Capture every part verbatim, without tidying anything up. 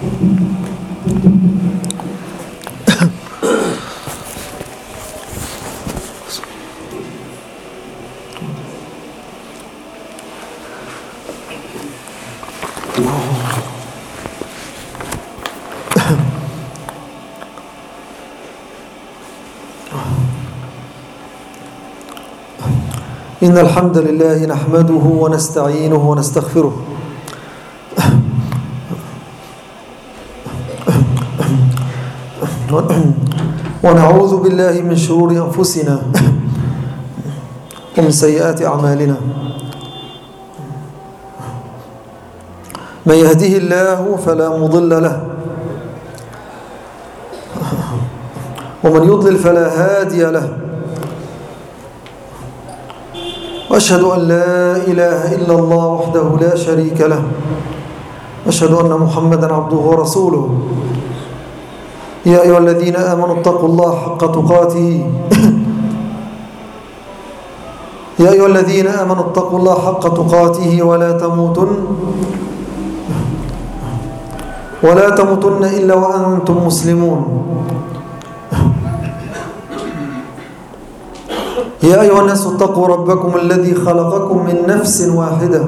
إن الحمد لله نحمده ونستعينه ونستغفره ونعوذ بالله من شرور أنفسنا ومن سيئات أعمالنا. من يهده الله فلا مضل له ومن يضلل فلا هادي له. وأشهد أن لا إله إلا الله وحده لا شريك له. أشهد أن محمدا عبده ورسوله. يا أيها الذين آمنوا اتقوا الله حق تقاته يا أيها الذين آمنوا اتقوا الله حق تقاته ولا تموتن ولا تموتن إلا وأنتم مسلمون. يا أيها الناس اتقوا ربكم الذي خلقكم من نفس واحدة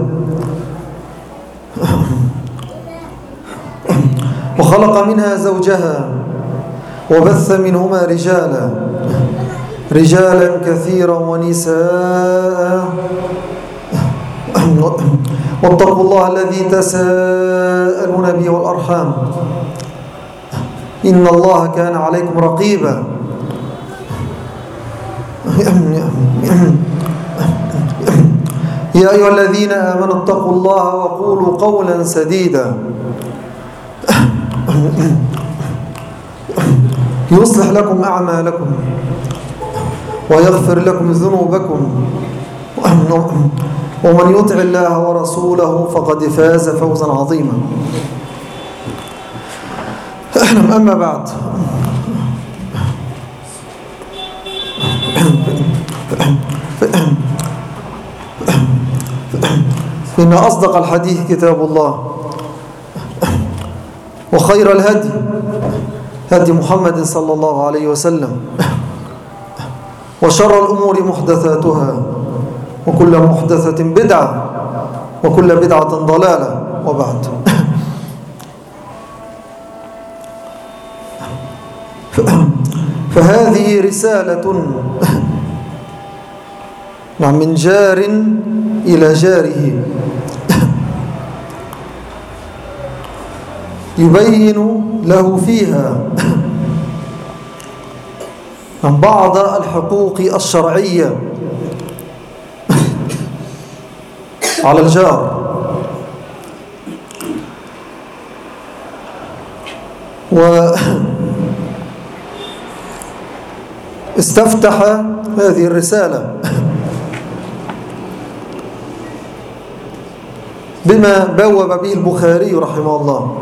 وخلق منها زوجها وبث منهما رجالا رجالا كثيرا ونساء واتقوا الله الذي تساءلون به والأرحام إن الله كان عليكم رقيبا. يا أيها الذين آمنوا اتقوا الله وقولوا قولا سديدا يصلح لكم أعمالكم ويغفر لكم ذنوبكم ومن يطع الله ورسوله فقد فاز فوزا عظيما. أما بعد، إن أصدق الحديث كتاب الله وخير الهدي هدي محمد صلى الله عليه وسلم وشر الأمور محدثاتها وكل محدثة بدعة وكل بدعة ضلالة. وبعد، فهذه رسالة من جار إلى جاره يبين له فيها عن بعض الحقوق الشرعية على الجار، واستفتح هذه الرسالة بما بوب به البخاري رحمه الله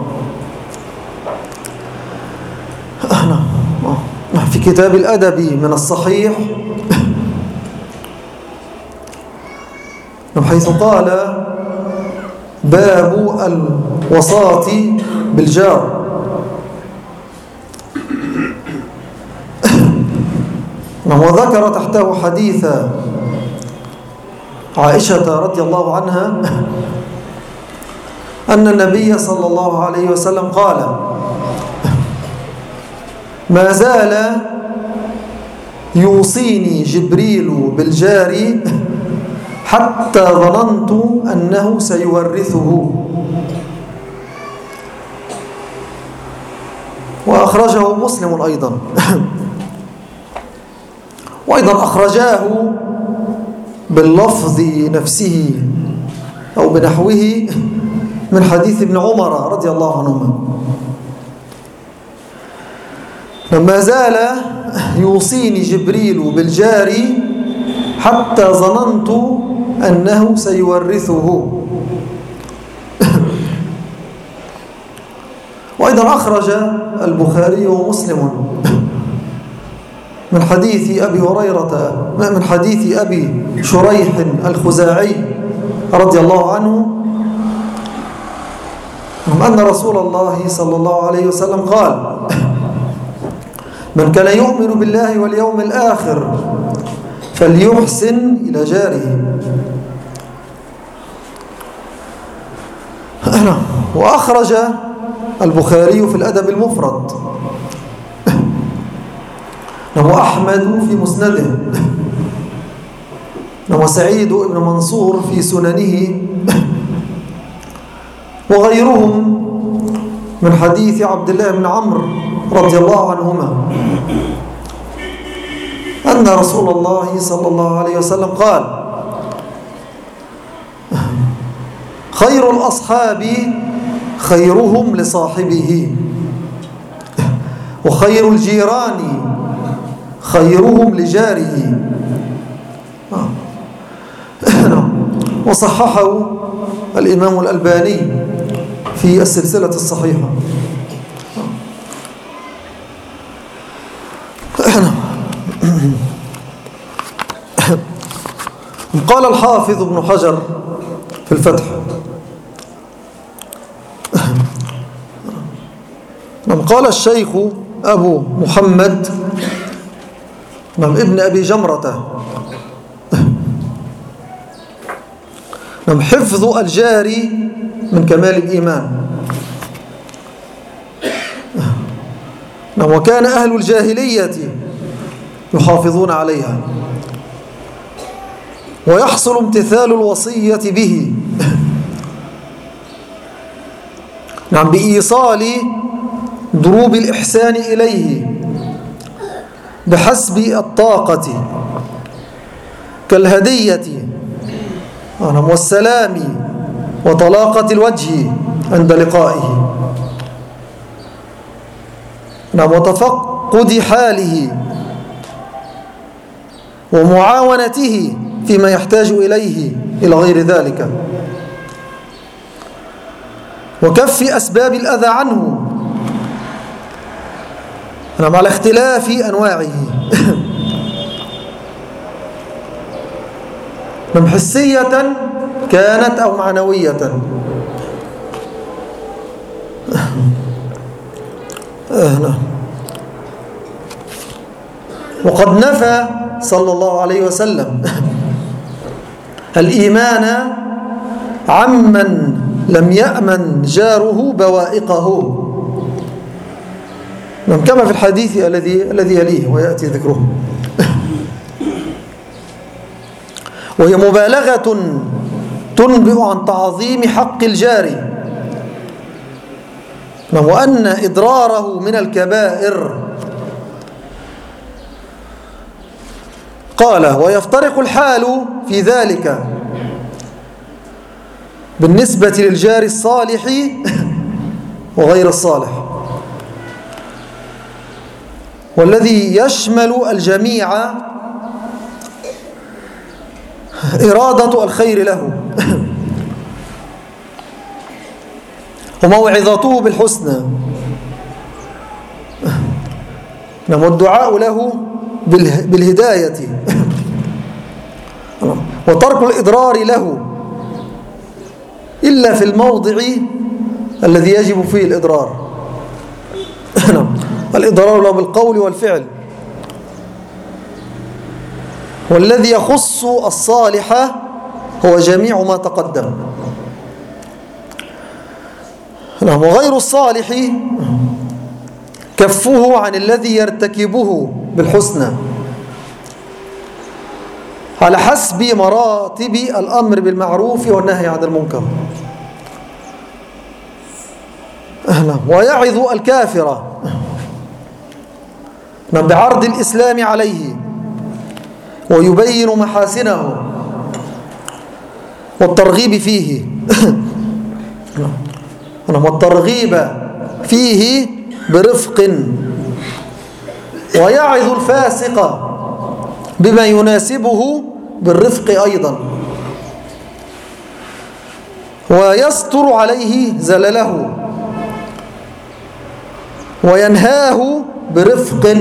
في كتاب الأدب من الصحيح، حيث قال: باب الوصاة بالجار. وذكر تحته حديث عائشة رضي الله عنها أن النبي صلى الله عليه وسلم قال: ما زال يوصيني جبريل بالجار حتى ظننت أنه سيورثه. وأخرجه مسلم أيضا. وأيضا أخرجاه باللفظ نفسه أو بنحوه من حديث ابن عمر رضي الله عنهما: لما زال يوصيني جبريل بالجار حتى ظننت أنه سيورثه. وأيضا أخرج البخاري ومسلم من حديث أبي هريرة من حديث أبي شريح الخزاعي رضي الله عنه أن رسول الله صلى الله عليه وسلم قال: من كان يؤمن بالله واليوم الآخر فليحسن إلى جاره. وأخرج البخاري في الأدب المفرد، وأحمد في مسنده، وسعيد بن منصور في سننه، وغيرهم من حديث عبد الله بن عمرو رضي الله عنهما أن رسول الله صلى الله عليه وسلم قال: خير الأصحاب خيرهم لصاحبه، وخير الجيران خيرهم لجاره. وصححه الإمام الألباني في السلسلة الصحيحة. قال الحافظ ابن حجر في الفتح: قال الشيخ أبو محمد ابن أبي جمرة: حفظ الجار من كمال الإيمان. وكان أهل الجاهلية يحافظون عليها، ويحصل امتثال الوصية به نعم بإيصال ضروب الإحسان إليه بحسب الطاقة، كالهدية والسلام وطلاقة الوجه عند لقائه، نعم وتفقد حاله ومعاونته فيما يحتاج إليه إلى غير ذلك، وكف أسباب الأذى عنه نعم على اختلاف أنواعه نعم حسية كانت أو معنوية. وقد نفى صلى الله عليه وسلم الإيمان عمن لم يأمن جاره بوائقه، كما في الحديث الذي الذي يليه ويأتي ذكره. وهي مبالغة تنبئ عن تعظيم حق الجار، وأن إضراره من الكبائر. قال: ويفترق الحال في ذلك بالنسبة للجار الصالح وغير الصالح، والذي يشمل الجميع إرادة الخير له وموعظته بالحسنى والدعاء له بالهداية وترك الإضرار له إلا في الموضع الذي يجب فيه الإضرار الإضرار له بالقول والفعل. والذي يخص الصالح هو جميع ما تقدم، وغير الصالح كفه عن الذي يرتكبه بالحسنى على حسب مراتب الأمر بالمعروف والنهي عن المنكر. ويعظ الكافر بعرض الإسلام عليه ويبين محاسنه والترغيب فيه والترغيب فيه برفق، ويعظ الفاسق بما يناسبه بالرفق أيضا، ويستر عليه زلله وينهاه برفق،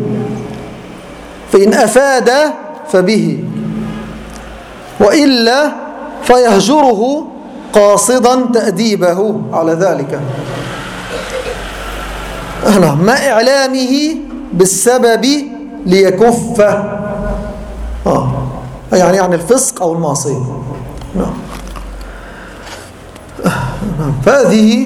فإن أفاد فبه، وإلا فيهجره قاصدا تأديبه على ذلك، مع إعلامه بالسبب ليكفه، آه يعني عن الفسق أو المعصية. نعم. فهذه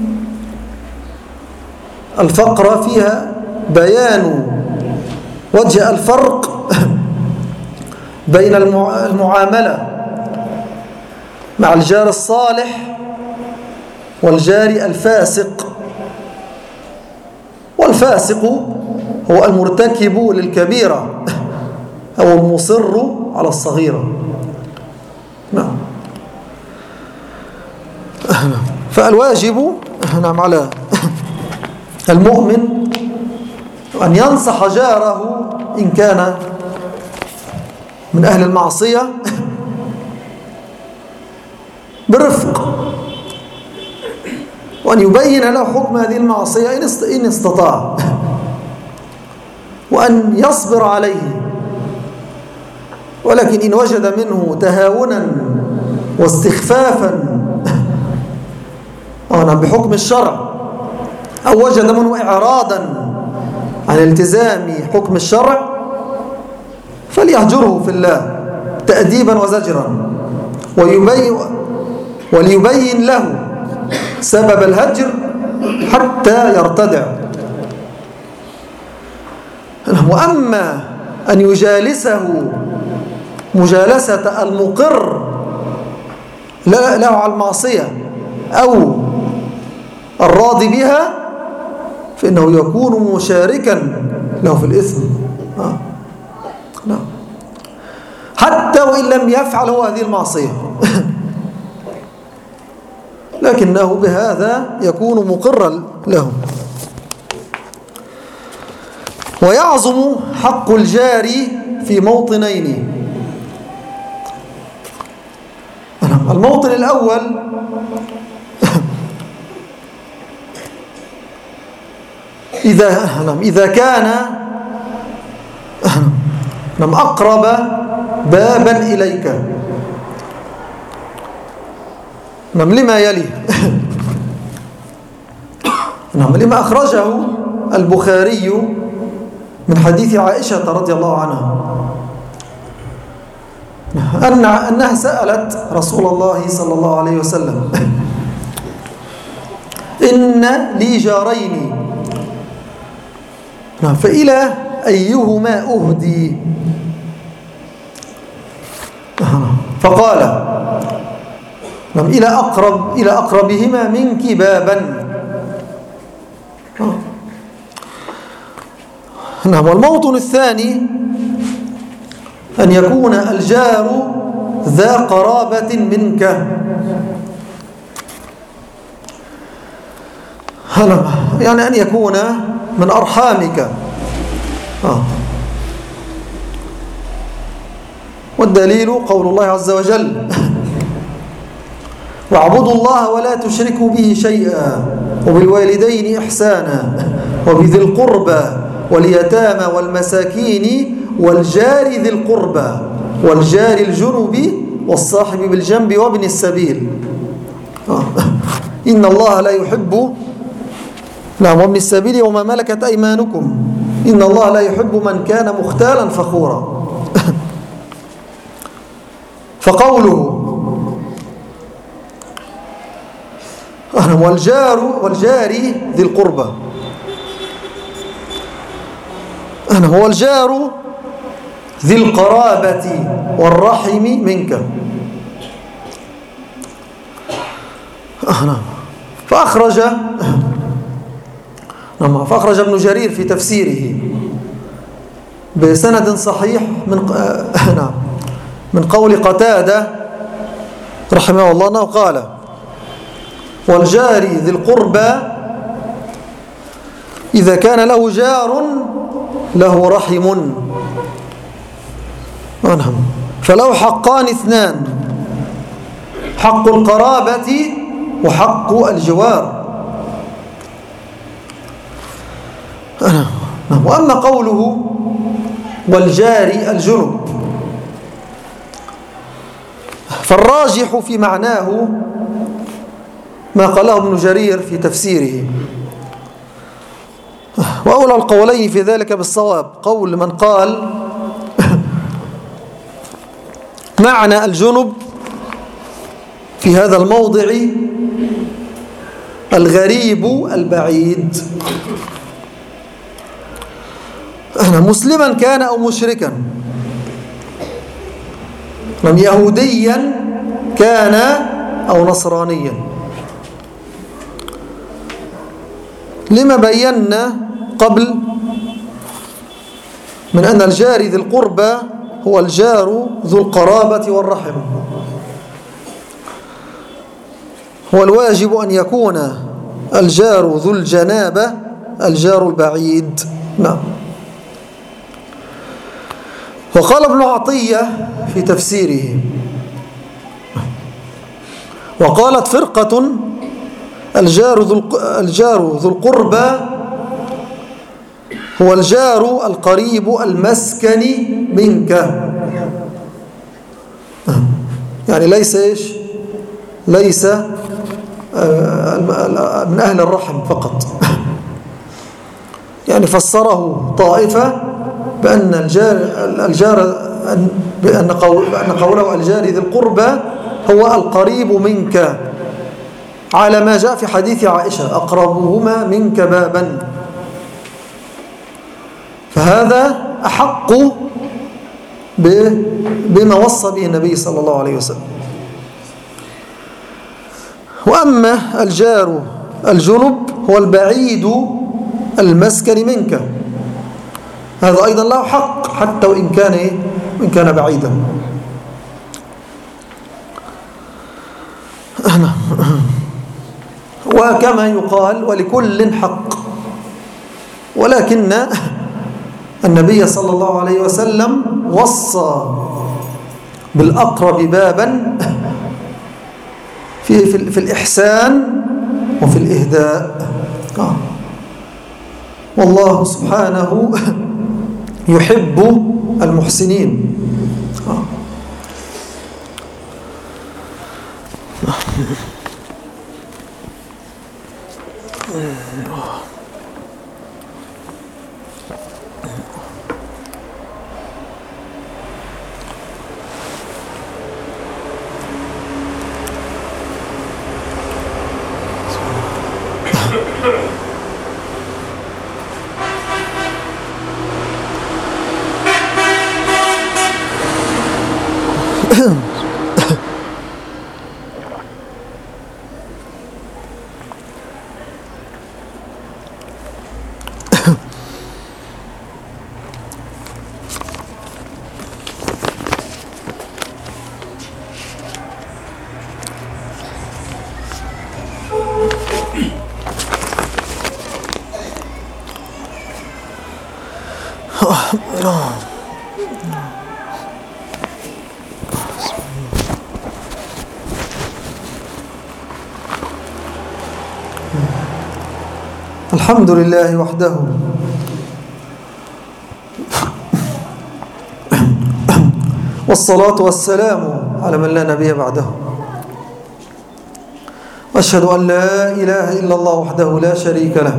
الفقرة فيها بيان وجه الفرق بين المعاملة مع الجار الصالح والجار الفاسق. والفاسق هو المرتكب للكبيرة أو المصر على الصغيرة. نعم. فالواجب نعم على المؤمن أن ينصح جاره إن كان من أهل المعصية برفق، وأن يبين له حكم هذه المعصية إن استطاع، وأن يصبر عليه. ولكن إن وجد منه تهاونا واستخفافا بحكم الشرع، أو وجد منه إعراضا عن التزام حكم الشرع، فليهجره في الله تأديبا وزجرا، ويبين وليبين له سبب الهجر حتى يرتدع. وأما أن يجالسه مجالسة المقر له على المعصية أو الراضي بها، فإنه يكون مشاركا له في الإثم. آه. نعم. حتى وإن لم يفعل هو هذه المعصية لكنه بهذا يكون مقرا له. ويعظم حق الجار في موطنين. الموطن الأول إذا إذا كان أقرب بابا إليك لما يلي لما أخرجه البخاري من حديث عائشة رضي الله عنها أن أنها سألت رسول الله صلى الله عليه وسلم: إن لي جارين فإلى أيهما أهدي؟ فقال: إلى أقرب إلى أقربهما منك بابا. نعم. والموطن الثاني أن يكون الجار ذا قرابة منك، يعني أن يكون من أرحامك. آه. والدليل قول الله عز وجل: واعبدوا الله ولا تشركوا به شيئا وبالوالدين إحسانا وبذي القربى واليتامى والمساكين والجار ذي القربى والجار الجنب والصاحب بالجنب وابن السبيل. آه. إن الله لا يحب نعم وابن السبيل وما ملكت أيمانكم إن الله لا يحب من كان مختالا فخورا. فقوله والجار والجار ذي القربى هو الجار ذي القرابة والرحم منك. فأخرج فأخرج ابن جرير في تفسيره بسند صحيح من من قول قتادة رحمه الله أنه قال: والجار ذي القربى إذا كان له جار له رحم فله حقان اثنان: حق القرابة وحق الجوار. وأما قوله والجار الجنب فالراجح في معناه ما قاله ابن جرير في تفسيره. وأولى القولين في ذلك بالصواب قول من قال معنى الجنب في هذا الموضع الغريب البعيد، مسلما كان أو مشركا، يهوديا كان أو نصرانيا. لما بينا قبل من أن الجار ذي القربى هو الجار ذو القرابة والرحم، هو الواجب أن يكون الجار ذو الجنابة الجار البعيد. نعم. وقال ابن عطية في تفسيره: وقالت فرقة الجار ذو الجار ذو القربى هو الجار القريب المسكن منك، يعني ليس إيش ليس من أهل الرحم فقط. يعني فسره طائفة بأن الجار الجار بأن قوله الجار ذي القربى هو القريب منك، على ما جاء في حديث عائشة: أقربهما منك بابا. فهذا أحق بما وصى به النبي صلى الله عليه وسلم. وأما الجار الجنب هو البعيد المسكن منك، هذا أيضا له حق حتى وإن كان وإن كان بعيدا. وكما يقال ولكل حق، ولكن النبي صلى الله عليه وسلم وصى بالأقرب بابا في في الإحسان وفي الإهداء. والله سبحانه يحب المحسنين. الحمد لله وحده والصلاة والسلام على من لا نبي بعده، وأشهد أن لا إله إلا الله وحده لا شريك له،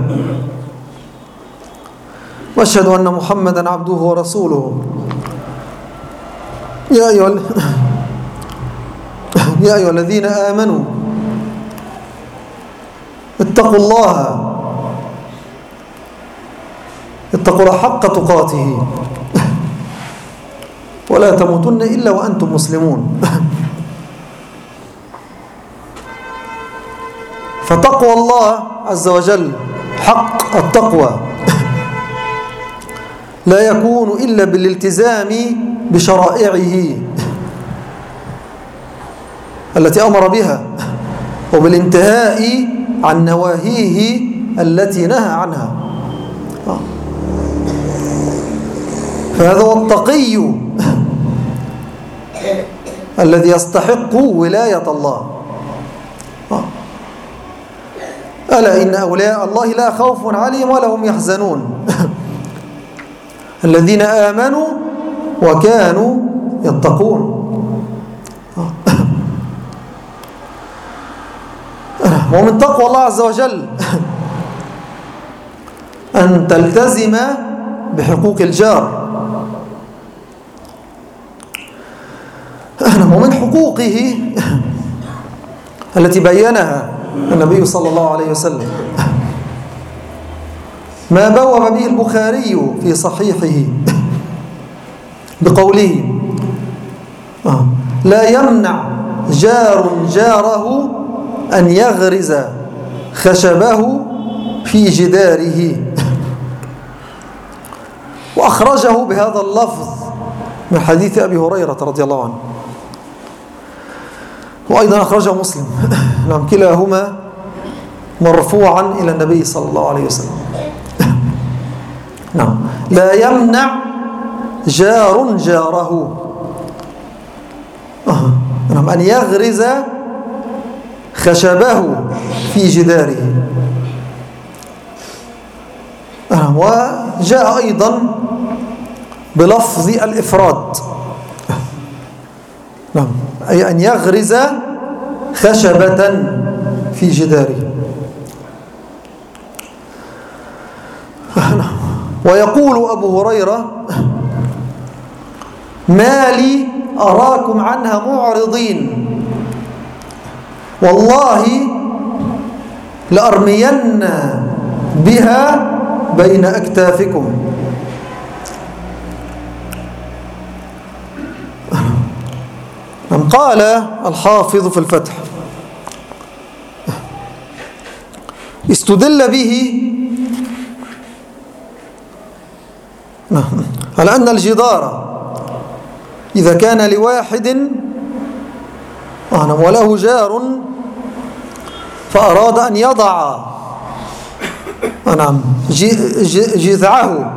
وأشهد أن محمدا عبده ورسوله. يا أيها يا أيها الذين آمنوا اتقوا الله اتقوا الله حق تقاته ولا تموتن إلا وأنتم مسلمون. فتقوى الله عز وجل حق التقوى لا يكون إلا بالالتزام بشرائعه التي أمر بها، وبالانتهاء عن نواهيه التي نهى عنها. فهذا هو التقي الذي يستحق ولاية الله. ألا إن أولياء الله لا خوف عليهم ولا هم يحزنون الذين آمنوا وكانوا يتقون. ومن تقوى الله عز وجل أن تلتزم بحقوق الجار. ومن حقوقه التي بينها النبي صلى الله عليه وسلم ما بوب به البخاري في صحيحه بقوله: لا يمنع جار جاره أن يغرز خشبه في جداره. وأخرجه بهذا اللفظ من حديث أبي هريرة رضي الله عنه، وأيضا أخرجه مسلم. نعم، كلاهما مرفوعا إلى النبي صلى الله عليه وسلم. نعم، لا يمنع جار جاره نعم أن يغرز خشبه في جداره. وجاء أيضا بلفظ الإفراد، نعم، أي أن يغرز خشبة في جداره. ويقول أبو هريرة: ما لي أراكم عنها معرضين، والله لأرمين بها بين أكتافكم. قال الحافظ في الفتح: استدل به على أن الجدار إذا كان لواحد وله جار فأراد أن يضع جذعه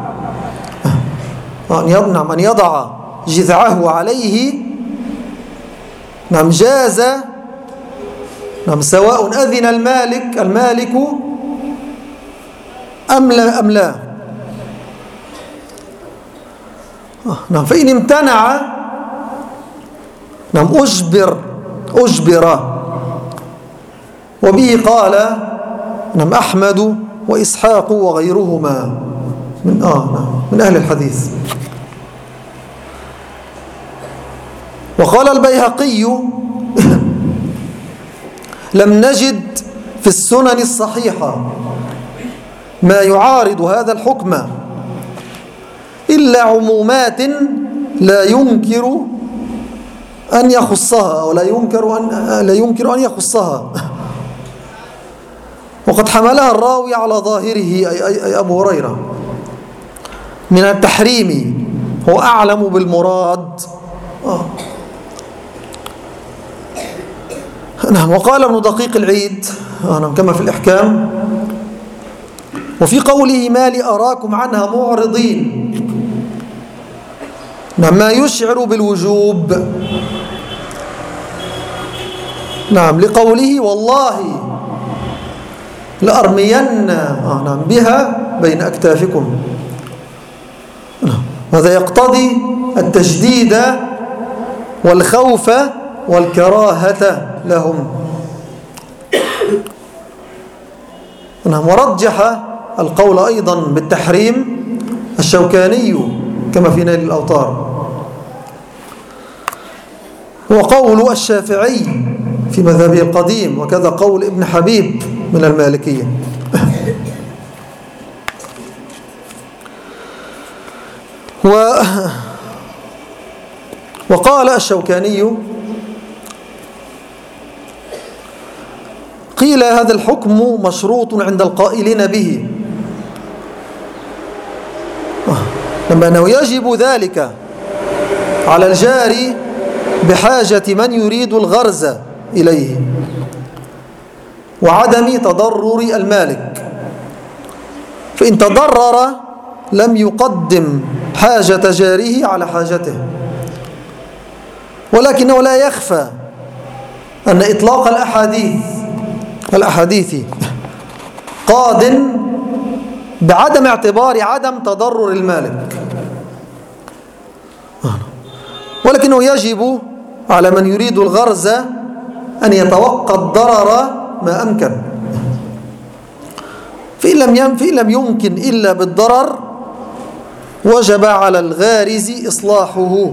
أن يضع جذعه عليه، نعم، جاز، نعم، سواء أذن المالك المالك أم لا أم لا. نعم، فإن امتنع، نعم، أجبر أجبر وبه قال، نعم، أحمد وإسحاق وغيرهما من آه نعم من أهل الحديث. وقال البيهقي: لم نجد في السنن الصحيحة ما يعارض هذا الحكم إلا عمومات لا ينكر أن يخصها، أو لا ينكر أن لا ينكر أن يخصها. وقد حملها الراوي على ظاهره، أي, أي, أي أبو هريرة، من التحريم، هو أعلم بالمراد. آه. نعم. وقال ابن دقيق العيد آه كما في الإحكام: وفي قوله ما لي أراكم عنها معرضين، نعم، ما يشعر بالوجوب، نعم، لقوله والله لأرمين آه نعم بها بين أكتافكم. هذا يقتضي التشديد والخوف والكراهة لهم. نعم. ورجح القول أيضا بالتحريم الشوكاني كما في نيل الأوطار، وقول الشافعي في مذهبه القديم، وكذا قول ابن حبيب من المالكية. و وقال الشوكاني: قيل هذا الحكم مشروط عند القائلين به، لما أنه يجب ذلك على الجار بحاجة من يريد الغرز إليه وعدم تضرر المالك، فإن تضرر لم يقدم حاجة جاره على حاجته. ولكنه لا يخفى أن إطلاق الأحاديث الأحاديث قاد بعدم اعتبار عدم تضرر المالك، ولكنه يجب على من يريد الغرز أن يتوقى الضرر ما أمكن، فإن لم فإن لم يمكن إلا بالضرر وجب على الغارز إصلاحه،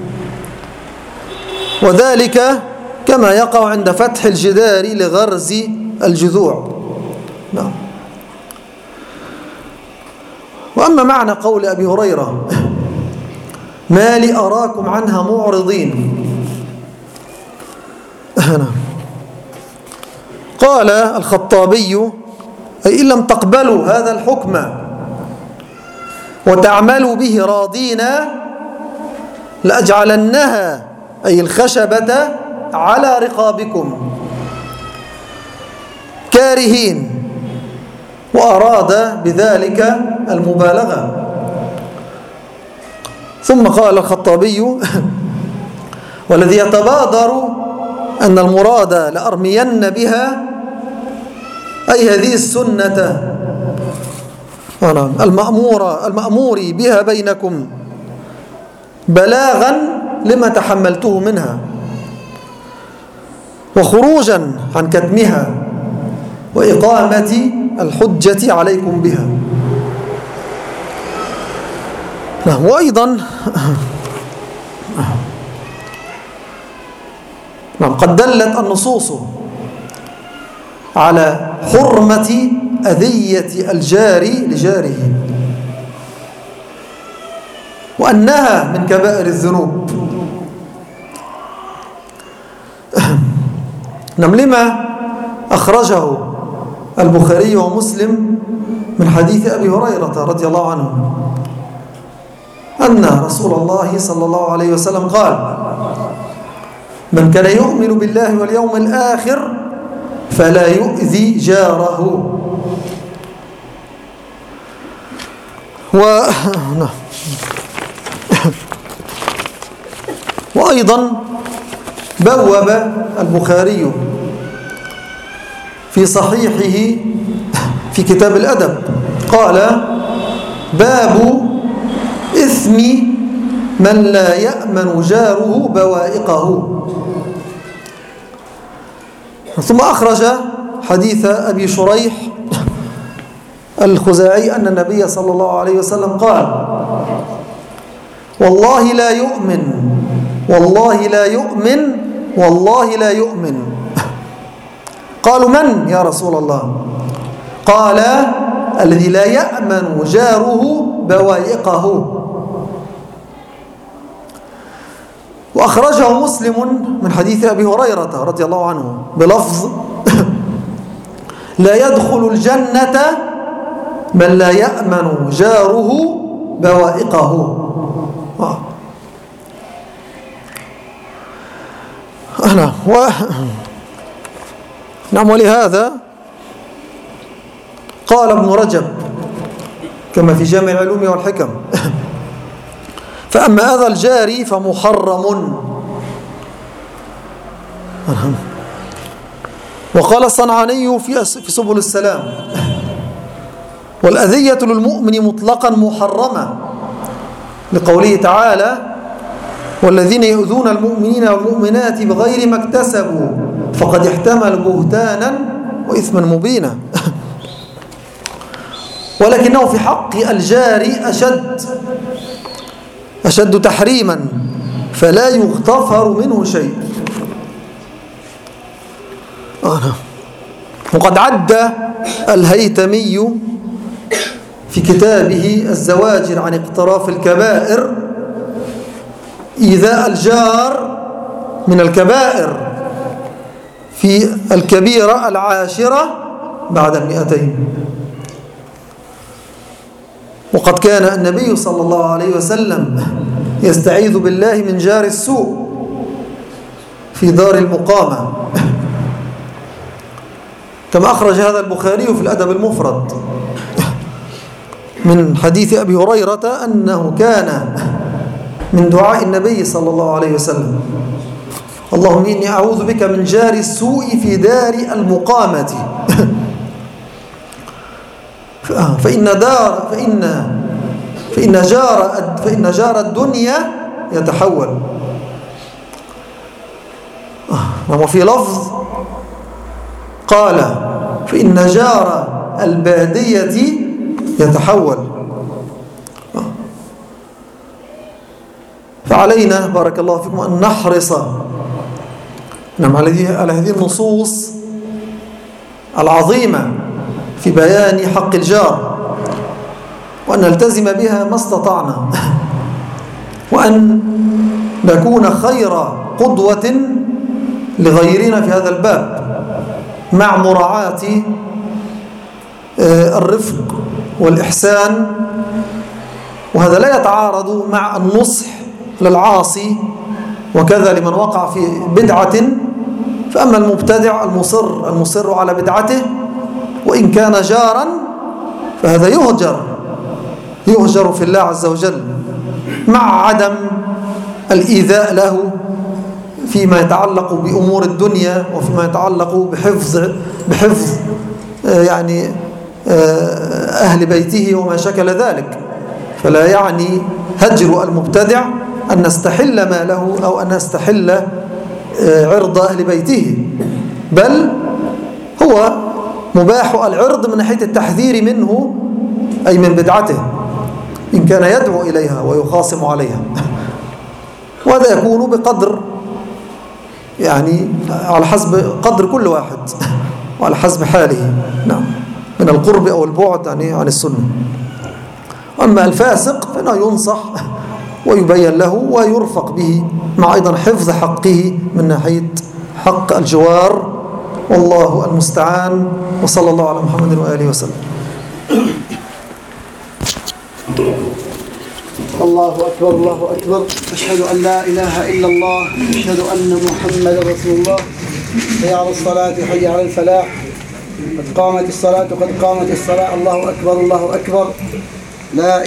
وذلك كما يقع عند فتح الجدار لغرز الجذوع. نعم. وأما معنى قول أبي هريرة ما لي أراكم عنها معرضين، قال الخطابي أي إن لم تقبلوا هذا الحكم وتعملوا به راضين لأجعلنها أي الخشبة على رقابكم كارهين، وأراد بذلك المبالغة. ثم قال الخطابي والذي يتبادر أن المراد لأرمين بها أي هذه السنة المأمورة المأمور بها بينكم بلاغا لما تحملته منها وخروجا عن كتمها وإقامة الحجة عليكم بها. وأيضا قد دلت النصوص على حرمة أذية الجار لجاره، وأنها من كبائر الذنوب. نعم، لما أخرجه البخاري ومسلم من حديث أبي هريرة رضي الله عنه أن رسول الله صلى الله عليه وسلم قال من كان يؤمن بالله واليوم الآخر فلا يؤذي جاره. و... وأيضا بوب البخاري في صحيحه في كتاب الأدب قال باب إثم من لا يأمن جاره بوائقه. ثم أخرج حديث أبي شريح الخزاعي أن النبي صلى الله عليه وسلم قال والله لا يؤمن والله لا يؤمن والله لا يؤمن. قالوا من يا رسول الله؟ قال الذي لا يأمن جاره بوائقه. وأخرجه مسلم من حديث أبي هريرة رضي الله عنه بلفظ لا يدخل الجنة من لا يأمن جاره بوائقه. آه. أنا و... نعم. ولهذا قال ابن رجب كما في جامع العلوم والحكم فأما أذى الجار فمحرم. وقال الصنعاني في سبل السلام والأذية للمؤمن مطلقا محرمة لقوله تعالى والذين يؤذون المؤمنين والمؤمنات بغير ما اكتسبوا فقد احتمل بهتانا وإثما مبينا. ولكنه في حق الجار أشد أشد تحريما فلا يغتفر منه شيء. وقد عد الهيتمي في كتابه الزواجر عن اقتراف الكبائر إيذاء الجار من الكبائر في الكبيرة العاشرة بعد المئتين. وقد كان النبي صلى الله عليه وسلم يستعيذ بالله من جار السوء في دار المقامة كما أخرج هذا البخاري في الأدب المفرد من حديث أبي هريرة أنه كان من دعاء النبي صلى الله عليه وسلم اللهم إني أعوذ بك من جار السوء في دار المقامة فإن دار فإن فإن جار فإن جار الدنيا يتحول. وفي لفظ قال فإن جار البادية يتحول. فعلينا بارك الله فيكم أن نحرص نعم على هذه النصوص العظيمة في بيان حق الجار، وأن نلتزم بها ما استطعنا، وأن نكون خير قدوة لغيرنا في هذا الباب، مع مراعاة الرفق والإحسان. وهذا لا يتعارض مع النصح للعاصي، وكذا لمن وقع في بدعة. فأما المبتدع المصر المصر على بدعته وإن كان جارا فهذا يهجر يهجر في الله عز وجل، مع عدم الإيذاء له فيما يتعلق بأمور الدنيا، وفيما يتعلق بحفظ بحفظ يعني أهل بيته وما شكل ذلك. فلا يعني هجر المبتدع أن نستحل ماله أو أن نستحل عرض أهل بيته، بل هو مباح العرض من ناحية التحذير منه، أي من بدعته، إن كان يدعو إليها ويخاصم عليها. وهذا يكون بقدر يعني على حسب قدر كل واحد وعلى حسب حاله، نعم، من القرب أو البعد يعني عن السنة. أما الفاسق فإنه ينصح ويبين له ويرفق به، مع أيضا حفظ حقه من ناحية حق الجوار. والله المستعان، وصلى الله على محمد وآله وسلم. الله أكبر الله أكبر، أشهد أن لا إله إلا الله، أشهد أن محمد رسول الله. حي على الصلاة حي على الفلاح، قد قامت الصلاة قد قامت الصلاة. الله أكبر الله أكبر، لا